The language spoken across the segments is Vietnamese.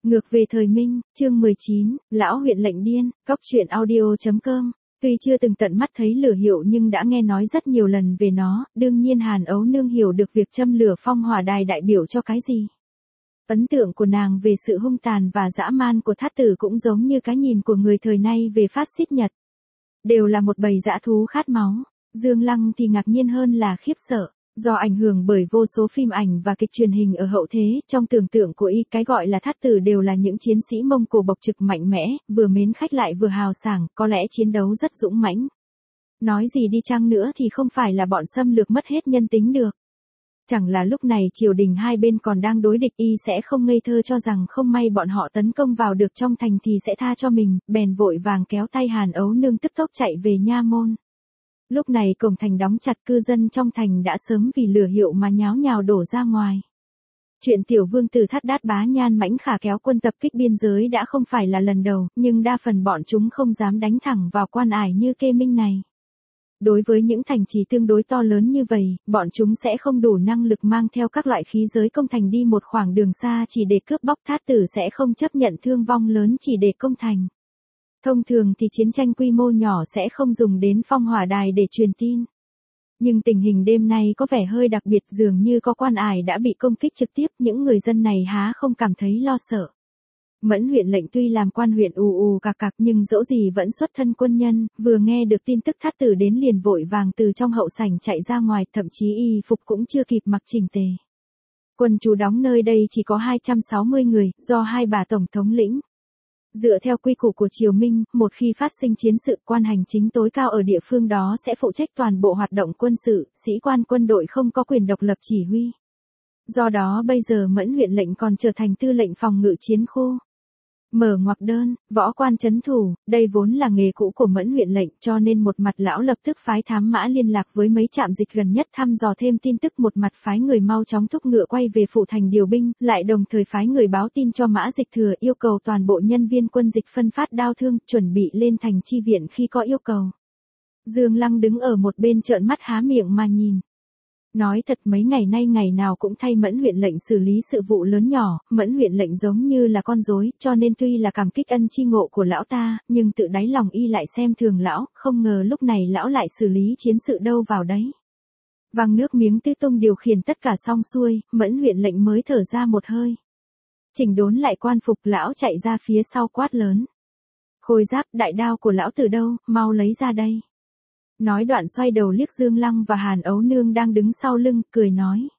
Ngược về thời Minh, chương 19, Lão huyện lệnh điên, Cóc truyện audio.com. Tuy chưa từng tận mắt thấy lửa hiệu nhưng đã nghe nói rất nhiều lần về nó, đương nhiên Hàn Ấu Nương hiểu được việc châm lửa phong hỏa đài đại biểu cho cái gì. Ấn tượng của nàng về sự hung tàn và dã man của thát tử cũng giống như cái nhìn của người thời nay về phát xít Nhật. Đều là một bầy dã thú khát máu. Dương Lăng thì ngạc nhiên hơn là khiếp sợ. Do ảnh hưởng bởi vô số phim ảnh và kịch truyền hình ở hậu thế, trong tưởng tượng của y cái gọi là thát tử đều là những chiến sĩ Mông Cổ bộc trực mạnh mẽ, vừa mến khách lại vừa hào sảng, có lẽ chiến đấu rất dũng mãnh. Nói gì đi chăng nữa thì không phải là bọn xâm lược mất hết nhân tính được. Chẳng là lúc này triều đình hai bên còn đang đối địch, y sẽ không ngây thơ cho rằng không may bọn họ tấn công vào được trong thành thì sẽ tha cho mình, bèn vội vàng kéo tay Hàn Ấu Nương tức tốc chạy về nha môn. Lúc này cổng thành đóng chặt, cư dân trong thành đã sớm vì lửa hiệu mà nháo nhào đổ ra ngoài. Chuyện tiểu vương tử Thát Đát Bá Nhan mãnh khả kéo quân tập kích biên giới đã không phải là lần đầu, nhưng đa phần bọn chúng không dám đánh thẳng vào quan ải như Kê Minh này. Đối với những thành trì tương đối to lớn như vậy, bọn chúng sẽ không đủ năng lực mang theo các loại khí giới công thành đi một khoảng đường xa chỉ để cướp bóc. Thát tử sẽ không chấp nhận thương vong lớn chỉ để công thành. Thông thường thì chiến tranh quy mô nhỏ sẽ không dùng đến phong hỏa đài để truyền tin. Nhưng tình hình đêm nay có vẻ hơi đặc biệt, dường như có quan ải đã bị công kích trực tiếp, những người dân này há không cảm thấy lo sợ. Mẫn huyện lệnh tuy làm quan huyện ù cạc cạc nhưng dẫu gì vẫn xuất thân quân nhân, vừa nghe được tin tức thát tử đến liền vội vàng từ trong hậu sảnh chạy ra ngoài, thậm chí y phục cũng chưa kịp mặc chỉnh tề. Quân trú đóng nơi đây chỉ có 260 người, do hai bà tổng thống lĩnh. Dựa theo quy củ của triều Minh, một khi phát sinh chiến sự, quan hành chính tối cao ở địa phương đó sẽ phụ trách toàn bộ hoạt động quân sự, sĩ quan quân đội không có quyền độc lập chỉ huy. Do đó bây giờ Mẫn huyện lệnh còn trở thành tư lệnh phòng ngự chiến khu. Mở ngoặc đơn, võ quan trấn thủ, đây vốn là nghề cũ của Mẫn huyện lệnh, cho nên một mặt lão lập tức phái thám mã liên lạc với mấy trạm dịch gần nhất thăm dò thêm tin tức, một mặt phái người mau chóng thúc ngựa quay về phủ thành điều binh, lại đồng thời phái người báo tin cho Mã Dịch Thừa, yêu cầu toàn bộ nhân viên quân dịch phân phát đao thương, chuẩn bị lên thành chi viện khi có yêu cầu. Dương Lăng đứng ở một bên trợn mắt há miệng mà nhìn. Nói thật mấy ngày nay ngày nào cũng thay Mẫn huyện lệnh xử lý sự vụ lớn nhỏ, Mẫn huyện lệnh giống như là con rối, cho nên tuy là cảm kích ân chi ngộ của lão ta, nhưng tự đáy lòng y lại xem thường lão, không ngờ lúc này lão lại xử lý chiến sự đâu vào đấy. Vang nước miếng tứ tung điều khiển tất cả xong xuôi, Mẫn huyện lệnh mới thở ra một hơi. Chỉnh đốn lại quan phục, lão chạy ra phía sau quát lớn. Khôi Giáp, đại đao của lão từ đâu, mau lấy ra đây. Nói đoạn xoay đầu liếc Dương Lăng và Hàn Ấu Nương đang đứng sau lưng, cười nói.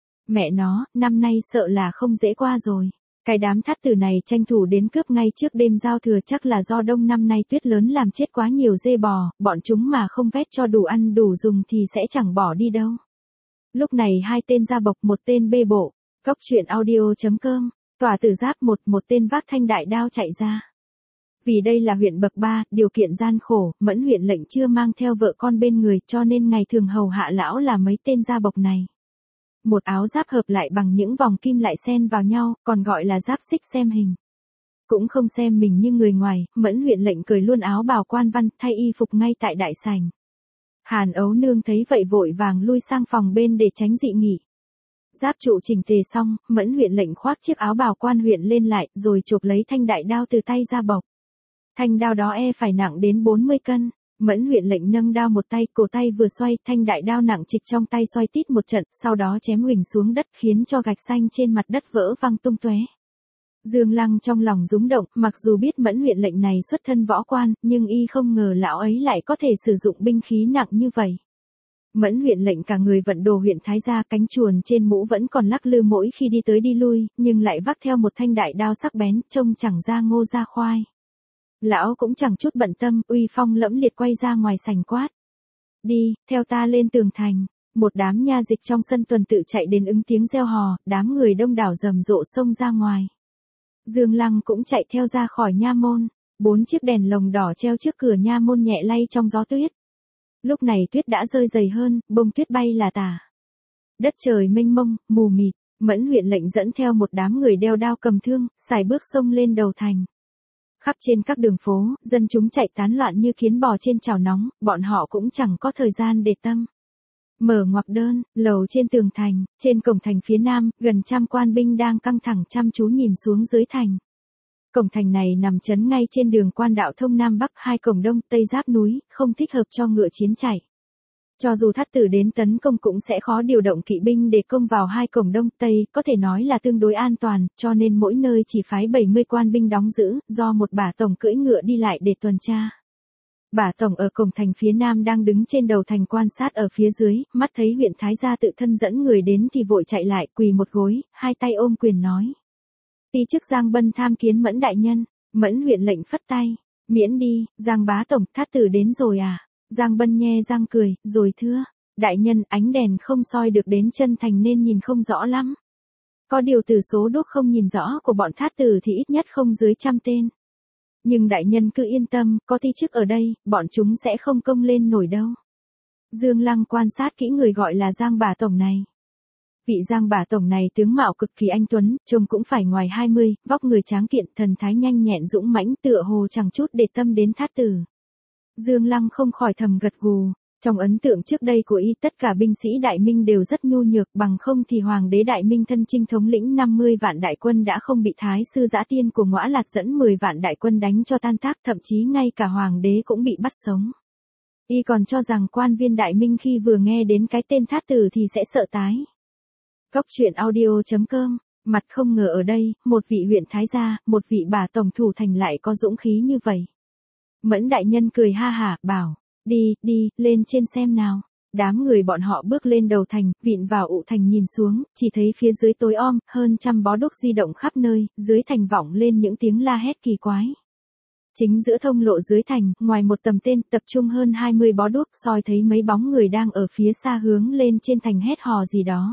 Mẹ nó, năm nay sợ là không dễ qua rồi. Cái đám thát tử này tranh thủ đến cướp ngay trước đêm giao thừa, chắc là do đông năm nay tuyết lớn làm chết quá nhiều dê bò, bọn chúng mà không vét cho đủ ăn đủ dùng thì sẽ chẳng bỏ đi đâu. Lúc này hai tên ra bộc, một tên bê bộ. Cóc truyện audio.com. Tòa tử giáp một tên vác thanh đại đao chạy ra. Vì đây là huyện bậc 3, điều kiện gian khổ, Mẫn huyện lệnh chưa mang theo vợ con bên người, cho nên ngày thường hầu hạ lão là mấy tên gia bộc này. Một áo giáp hợp lại bằng những vòng kim lại xen vào nhau, còn gọi là giáp xích xem hình. Cũng không xem mình như người ngoài, Mẫn huyện lệnh cởi luôn áo bào quan văn, thay y phục ngay tại đại sảnh. Hàn Ấu Nương thấy vậy vội vàng lui sang phòng bên để tránh dị nghị. Giáp trụ chỉnh tề xong, Mẫn huyện lệnh khoác chiếc áo bào quan huyện lên lại, rồi chộp lấy thanh đại đao từ tay gia bộc. Thanh đao đó phải nặng đến 40 cân. Mẫn huyện lệnh nâng đao một tay, cổ tay vừa xoay, thanh đại đao nặng trịch trong tay xoay tít một trận, sau đó chém huỳnh xuống đất khiến cho gạch xanh trên mặt đất vỡ văng tung tóe. Dương Lăng trong lòng rúng động, mặc dù biết Mẫn huyện lệnh này xuất thân võ quan, nhưng y không ngờ lão ấy lại có thể sử dụng binh khí nặng như vậy. Mẫn huyện lệnh cả người vận đồ huyện thái gia, cánh chuồn trên mũ vẫn còn lắc lư mỗi khi đi tới đi lui, nhưng lại vác theo một thanh đại đao sắc bén, trông chẳng ra ngô ra khoai. Lão cũng chẳng chút bận tâm, uy phong lẫm liệt quay ra ngoài sảnh quát. Đi, theo ta lên tường thành. Một đám nha dịch trong sân tuần tự chạy đến ứng tiếng reo hò, đám người đông đảo rầm rộ xông ra ngoài. Dương Lăng cũng chạy theo ra khỏi nha môn, 4 chiếc đèn lồng đỏ treo trước cửa nha môn nhẹ lay trong gió tuyết. Lúc này tuyết đã rơi dày hơn, bông tuyết bay là tả. Đất trời mênh mông, mù mịt, Mẫn huyện lệnh dẫn theo một đám người đeo đao cầm thương, sải bước xông lên đầu thành. Khắp trên các đường phố, dân chúng chạy tán loạn như kiến bò trên chảo nóng, bọn họ cũng chẳng có thời gian để tâm. Mở ngoặc đơn, lầu trên tường thành, trên cổng thành phía nam, gần trăm quan binh đang căng thẳng chăm chú nhìn xuống dưới thành. Cổng thành này nằm chấn ngay trên đường quan đạo thông Nam Bắc, hai cổng Đông Tây giáp núi, không thích hợp cho ngựa chiến chạy. Cho dù Thát Tử đến tấn công cũng sẽ khó điều động kỵ binh để công vào hai cổng Đông Tây, có thể nói là tương đối an toàn, cho nên mỗi nơi chỉ phái 70 quan binh đóng giữ, do một bả tổng cưỡi ngựa đi lại để tuần tra. Bả tổng ở cổng thành phía Nam đang đứng trên đầu thành quan sát ở phía dưới, mắt thấy huyện Thái gia tự thân dẫn người đến thì vội chạy lại, quỳ một gối, hai tay ôm quyền nói. Ti chức Giang Bân tham kiến Mẫn đại nhân. Mẫn huyện lệnh phất tay. Miễn đi, Giang bá tổng, Thát Tử đến rồi à? Giang Bân nhe răng cười, rồi thưa. Đại nhân, ánh đèn không soi được đến chân thành nên nhìn không rõ lắm. Có điều từ số đuốc không nhìn rõ của bọn Thát Tử thì ít nhất không dưới 100 tên. Nhưng đại nhân cứ yên tâm, có ti chức ở đây, bọn chúng sẽ không công lên nổi đâu. Dương Lăng quan sát kỹ người gọi là Giang bả tổng này. Vị Giang bả tổng này tướng mạo cực kỳ anh tuấn, trông cũng phải ngoài 20, vóc người tráng kiện, thần thái nhanh nhẹn dũng mãnh, tựa hồ chẳng chút để tâm đến Thát Tử. Dương Lăng không khỏi thầm gật gù, trong ấn tượng trước đây của y tất cả binh sĩ Đại Minh đều rất nhu nhược, bằng không thì Hoàng đế Đại Minh thân chinh thống lĩnh 50 vạn đại quân đã không bị Thái sư Dã Tiên của Ngõa Lạt dẫn 10 vạn đại quân đánh cho tan tác, thậm chí ngay cả Hoàng đế cũng bị bắt sống. Y còn cho rằng quan viên Đại Minh khi vừa nghe đến cái tên Thát Tử thì sẽ sợ tái. Cóc truyện audio.com, mặt không ngờ ở đây, một vị huyện Thái gia, một vị bả tổng thủ thành lại có dũng khí như vậy. Mẫn đại nhân cười ha hả, bảo, đi, lên trên xem nào. Đám người bọn họ bước lên đầu thành, vịn vào ụ thành nhìn xuống, chỉ thấy phía dưới tối om, hơn 100 bó đuốc di động khắp nơi, dưới thành vọng lên những tiếng la hét kỳ quái. Chính giữa thông lộ dưới thành, ngoài một tầm tên, tập trung hơn 20 bó đuốc, soi thấy mấy bóng người đang ở phía xa hướng lên trên thành hét hò gì đó.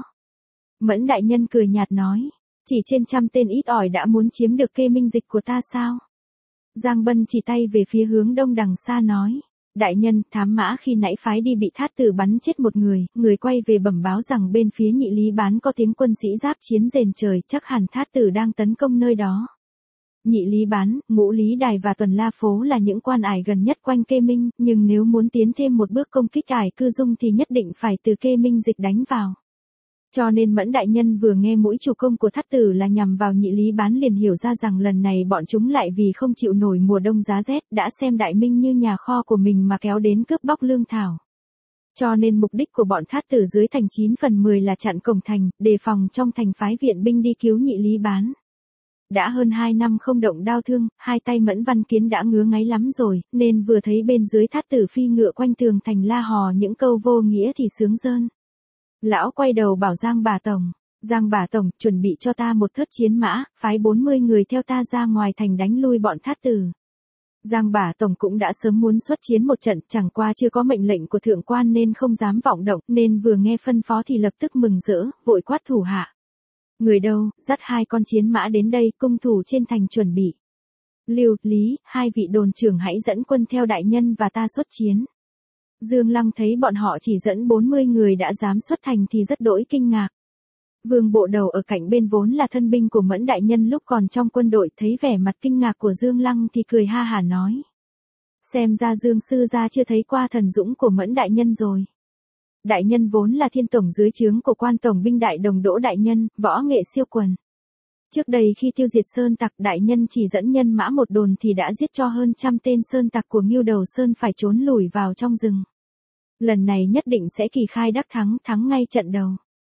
Mẫn đại nhân cười nhạt nói, chỉ trên 100 tên ít ỏi đã muốn chiếm được Kê Minh Dịch của ta sao? Giang Bân chỉ tay về phía hướng đông đằng xa nói, đại nhân, thám mã khi nãy phái đi bị Thát Tử bắn chết một người quay về bẩm báo rằng bên phía Nhị Lý Bán có tiếng quân sĩ giáp chiến rền trời, chắc hẳn Thát Tử đang tấn công nơi đó. Nhị Lý Bán, Ngũ Lý Đài và Tuần La Phố là những quan ải gần nhất quanh Kê Minh, nhưng nếu muốn tiến thêm một bước công kích ải Cư Dung thì nhất định phải từ Kê Minh Dịch đánh vào. Cho nên Mẫn đại nhân vừa nghe mũi chủ công của Thát Tử là nhằm vào Nhị Lý Bán liền hiểu ra rằng lần này bọn chúng lại vì không chịu nổi mùa đông giá rét, đã xem Đại Minh như nhà kho của mình mà kéo đến cướp bóc lương thảo. Cho nên mục đích của bọn Thát Tử dưới thành 9 phần 10 là chặn cổng thành, đề phòng trong thành phái viện binh đi cứu Nhị Lý Bán. Đã hơn 2 năm không động đao thương, hai tay Mẫn Văn Kiến đã ngứa ngáy lắm rồi, nên vừa thấy bên dưới Thát Tử phi ngựa quanh tường thành la hò những câu vô nghĩa thì sướng rơn. Lão quay đầu bảo Giang bả tổng, chuẩn bị cho ta một thớt chiến mã, phái 40 người theo ta ra ngoài thành đánh lui bọn Thát Tử. Giang bả tổng cũng đã sớm muốn xuất chiến một trận, chẳng qua chưa có mệnh lệnh của thượng quan nên không dám vọng động, nên vừa nghe phân phó thì lập tức mừng rỡ, vội quát thủ hạ. Người đâu, dắt 2 con chiến mã đến đây, cung thủ trên thành chuẩn bị. Lưu, Lý, 2 vị đồn trưởng hãy dẫn quân theo đại nhân và ta xuất chiến. Dương Lăng thấy bọn họ chỉ dẫn 40 người đã dám xuất thành thì rất đỗi kinh ngạc. Vương Bộ Đầu ở cạnh bên vốn là thân binh của Mẫn đại nhân lúc còn trong quân đội, thấy vẻ mặt kinh ngạc của Dương Lăng thì cười ha hả nói. Xem ra Dương sư gia chưa thấy qua thần dũng của Mẫn đại nhân rồi. Đại nhân vốn là thiên tổng dưới trướng của quan tổng binh đại đồng Đỗ đại nhân, võ nghệ siêu quần. Trước đây khi tiêu diệt sơn tặc, đại nhân chỉ dẫn nhân mã một đồn thì đã giết cho hơn 100 tên sơn tặc của Ngưu Đầu Sơn phải trốn lùi vào trong rừng. Lần này nhất định sẽ kỳ khai đắc thắng, thắng ngay trận đầu.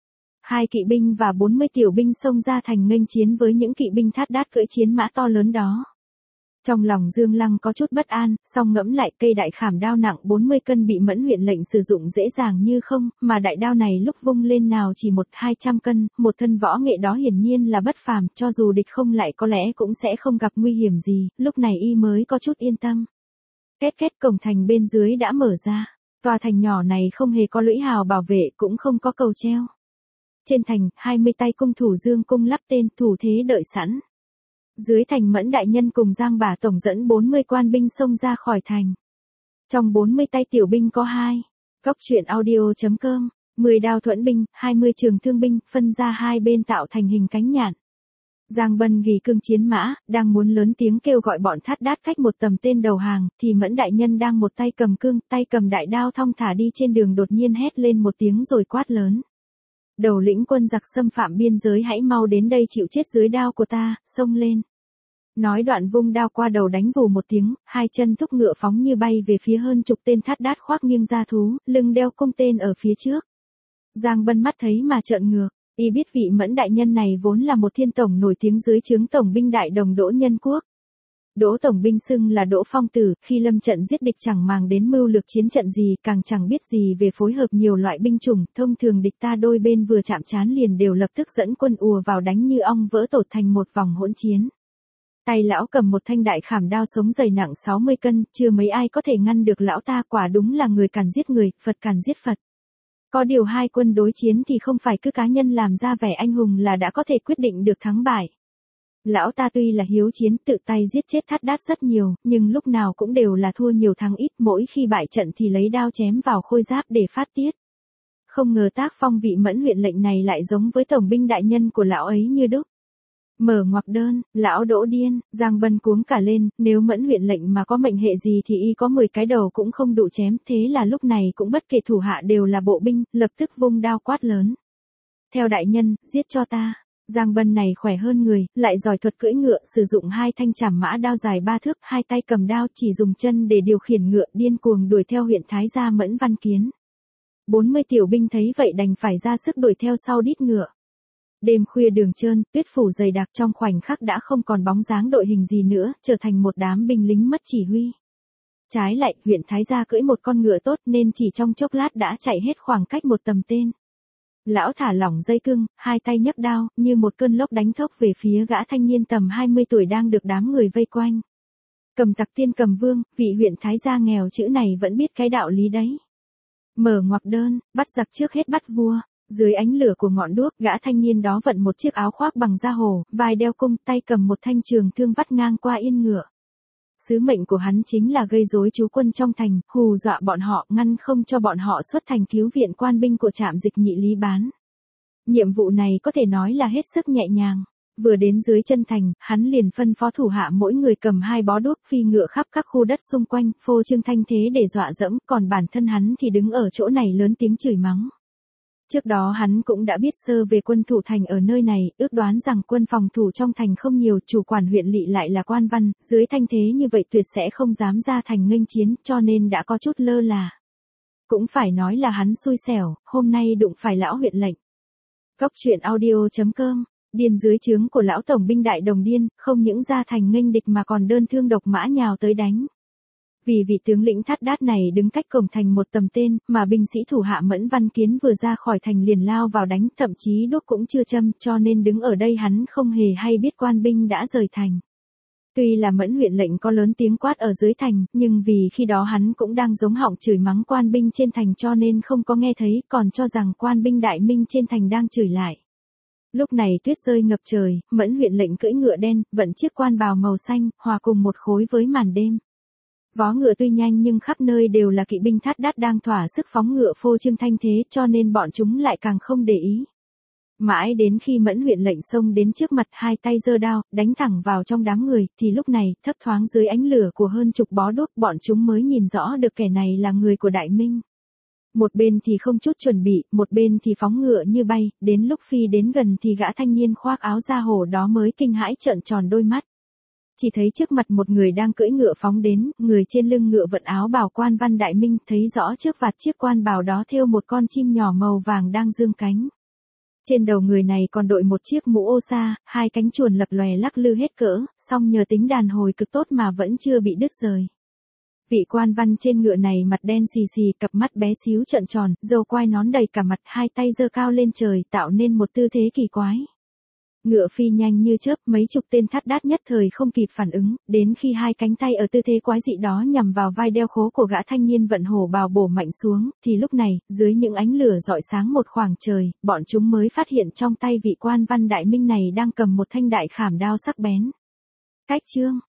2 kỵ binh và 40 tiểu binh xông ra thành nghênh chiến với những kỵ binh Thát Đát cưỡi chiến mã to lớn đó. Trong lòng Dương Lăng có chút bất an, song ngẫm lại cây đại khảm đao nặng 40 cân bị Mẫn huyện lệnh sử dụng dễ dàng như không, mà đại đao này lúc vung lên nào chỉ 100-200 cân, một thân võ nghệ đó hiển nhiên là bất phàm, cho dù địch không lại có lẽ cũng sẽ không gặp nguy hiểm gì, lúc này y mới có chút yên tâm. Két cổng thành bên dưới đã mở ra, tòa thành nhỏ này không hề có lũy hào bảo vệ, cũng không có cầu treo. Trên thành, 20 tay cung thủ dương cung lắp tên, thủ thế đợi sẵn. Dưới thành Mẫn đại nhân cùng Giang bả tổng dẫn 40 quan binh xông ra khỏi thành. Trong 40 tay tiểu binh có 2. Cóc truyện audio.com, 10 đao thuẫn binh, 20 trường thương binh, phân ra hai bên tạo thành hình cánh nhạn. Giang Bân gỉ cương chiến mã, đang muốn lớn tiếng kêu gọi bọn Thát Đát cách một tầm tên đầu hàng, thì Mẫn đại nhân đang một tay cầm cương, tay cầm đại đao thong thả đi trên đường đột nhiên hét lên một tiếng rồi quát lớn. Đầu lĩnh quân giặc xâm phạm biên giới hãy mau đến đây chịu chết dưới đao của ta, xông lên. Nói đoạn vung đao qua đầu đánh vù một tiếng, hai chân thúc ngựa phóng như bay về phía hơn chục tên thát đát khoác nghiêng ra thú, lưng đeo cung tên ở phía trước. Giang Bân mắt thấy mà trợn ngược, y biết vị Mẫn đại nhân này vốn là một thiên tổng nổi tiếng dưới trướng tổng binh đại đồng Đỗ Nhân Quốc. Đỗ tổng binh xưng là Đỗ Phong Tử, khi lâm trận giết địch chẳng màng đến mưu lược chiến trận gì, càng chẳng biết gì về phối hợp nhiều loại binh chủng, thông thường địch ta đôi bên vừa chạm trán liền đều lập tức dẫn quân ùa vào đánh như ong vỡ tổ thành một vòng hỗn chiến. Tay lão cầm một thanh đại khảm đao sống dày nặng 60 cân, chưa mấy ai có thể ngăn được lão ta, quả đúng là người càn giết người, Phật càn giết Phật. Có điều hai quân đối chiến thì không phải cứ cá nhân làm ra vẻ anh hùng là đã có thể quyết định được thắng bại. Lão ta tuy là hiếu chiến tự tay giết chết thát đát rất nhiều, nhưng lúc nào cũng đều là thua nhiều thắng ít, mỗi khi bại trận thì lấy đao chém vào khôi giáp để phát tiết. Không ngờ tác phong vị Mẫn huyện lệnh này lại giống với tổng binh đại nhân của lão ấy như đúc. Mở ngoặc đơn, lão Đỗ điên, Giang Bân cuống cả lên, nếu Mẫn huyện lệnh mà có mệnh hệ gì thì y có 10 cái đầu cũng không đủ chém, thế là lúc này cũng bất kể thủ hạ đều là bộ binh, lập tức vung đao quát lớn. Theo đại nhân, giết cho ta. Giang Bân này khỏe hơn người, lại giỏi thuật cưỡi ngựa, sử dụng hai thanh trảm mã đao dài 3 thước, hai tay cầm đao, chỉ dùng chân để điều khiển ngựa, điên cuồng đuổi theo huyện thái gia Mẫn Văn Kiến. 40 tiểu binh thấy vậy đành phải ra sức đuổi theo sau đít ngựa. Đêm khuya đường trơn, tuyết phủ dày đặc, trong khoảnh khắc đã không còn bóng dáng đội hình gì nữa, trở thành một đám binh lính mất chỉ huy. Trái lại, huyện thái gia cưỡi một con ngựa tốt nên chỉ trong chốc lát đã chạy hết khoảng cách một tầm tên. Lão thả lỏng dây cương, hai tay nhấc đao, như một cơn lốc đánh thốc về phía gã thanh niên tầm 20 tuổi đang được đám người vây quanh. Cầm tặc tiên cầm vương, vị huyện thái gia nghèo chữ này vẫn biết cái đạo lý đấy. Mở ngoặc đơn, bắt giặc trước hết bắt vua. Dưới ánh lửa của ngọn đuốc, gã thanh niên đó vận một chiếc áo khoác bằng da hổ, vai đeo cung, tay cầm một thanh trường thương vắt ngang qua yên ngựa. Sứ mệnh của hắn chính là gây rối trú quân trong thành, hù dọa bọn họ, ngăn không cho bọn họ xuất thành cứu viện quan binh của trạm dịch Nhị Lý Bán. Nhiệm vụ này có thể nói là hết sức nhẹ nhàng. Vừa đến dưới chân thành, hắn liền phân phó thủ hạ mỗi người cầm 2 bó đuốc phi ngựa khắp các khu đất xung quanh, phô trương thanh thế để dọa dẫm, còn bản thân hắn thì đứng ở chỗ này lớn tiếng chửi mắng. Trước đó hắn cũng đã biết sơ về quân thủ thành ở nơi này, ước đoán rằng quân phòng thủ trong thành không nhiều, chủ quản huyện lỵ lại là quan văn, dưới thanh thế như vậy tuyệt sẽ không dám ra thành nghênh chiến, cho nên đã có chút lơ là. Cũng phải nói là hắn xui xẻo, hôm nay đụng phải lão huyện lệnh. Cóc truyện audio.com, điên dưới trướng của lão tổng binh đại đồng điên, không những ra thành nghênh địch mà còn đơn thương độc mã nhào tới đánh. Vì vị tướng lĩnh thát đát này đứng cách cổng thành một tầm tên, mà binh sĩ thủ hạ Mẫn Văn Kiến vừa ra khỏi thành liền lao vào đánh, thậm chí đuốc cũng chưa châm, cho nên đứng ở đây hắn không hề hay biết quan binh đã rời thành. Tuy là Mẫn huyện lệnh có lớn tiếng quát ở dưới thành, nhưng vì khi đó hắn cũng đang giống họng chửi mắng quan binh trên thành cho nên không có nghe thấy, còn cho rằng quan binh đại minh trên thành đang chửi lại. Lúc này tuyết rơi ngập trời, Mẫn huyện lệnh cưỡi ngựa đen, vận chiếc quan bào màu xanh, hòa cùng một khối với màn đêm. Vó ngựa tuy nhanh nhưng khắp nơi đều là kỵ binh thát đát đang thỏa sức phóng ngựa phô trương thanh thế, cho nên bọn chúng lại càng không để ý. Mãi đến khi Mẫn huyện lệnh xông đến trước mặt, hai tay giơ đao, đánh thẳng vào trong đám người, thì lúc này, thấp thoáng dưới ánh lửa của hơn chục bó đuốc, bọn chúng mới nhìn rõ được kẻ này là người của Đại Minh. Một bên thì không chút chuẩn bị, một bên thì phóng ngựa như bay, đến lúc phi đến gần thì gã thanh niên khoác áo da hổ đó mới kinh hãi trợn tròn đôi mắt. Chỉ thấy trước mặt một người đang cưỡi ngựa phóng đến, người trên lưng ngựa vận áo bào quan văn Đại Minh, thấy rõ trước vạt chiếc quan bào đó thêu một con chim nhỏ màu vàng đang dương cánh. Trên đầu người này còn đội một chiếc mũ ô sa, hai cánh chuồn lập lòe lắc lư hết cỡ, song nhờ tính đàn hồi cực tốt mà vẫn chưa bị đứt rời. Vị quan văn trên ngựa này mặt đen xì xì, cặp mắt bé xíu trợn tròn, râu quai nón đầy cả mặt, hai tay giơ cao lên trời tạo nên một tư thế kỳ quái. Ngựa phi nhanh như chớp, mấy chục tên thát đát nhất thời không kịp phản ứng, đến khi hai cánh tay ở tư thế quái dị đó nhằm vào vai đeo khố của gã thanh niên vận hổ bào bổ mạnh xuống, thì lúc này, dưới những ánh lửa rọi sáng một khoảng trời, bọn chúng mới phát hiện trong tay vị quan văn Đại Minh này đang cầm một thanh đại khảm đao sắc bén. Cách chương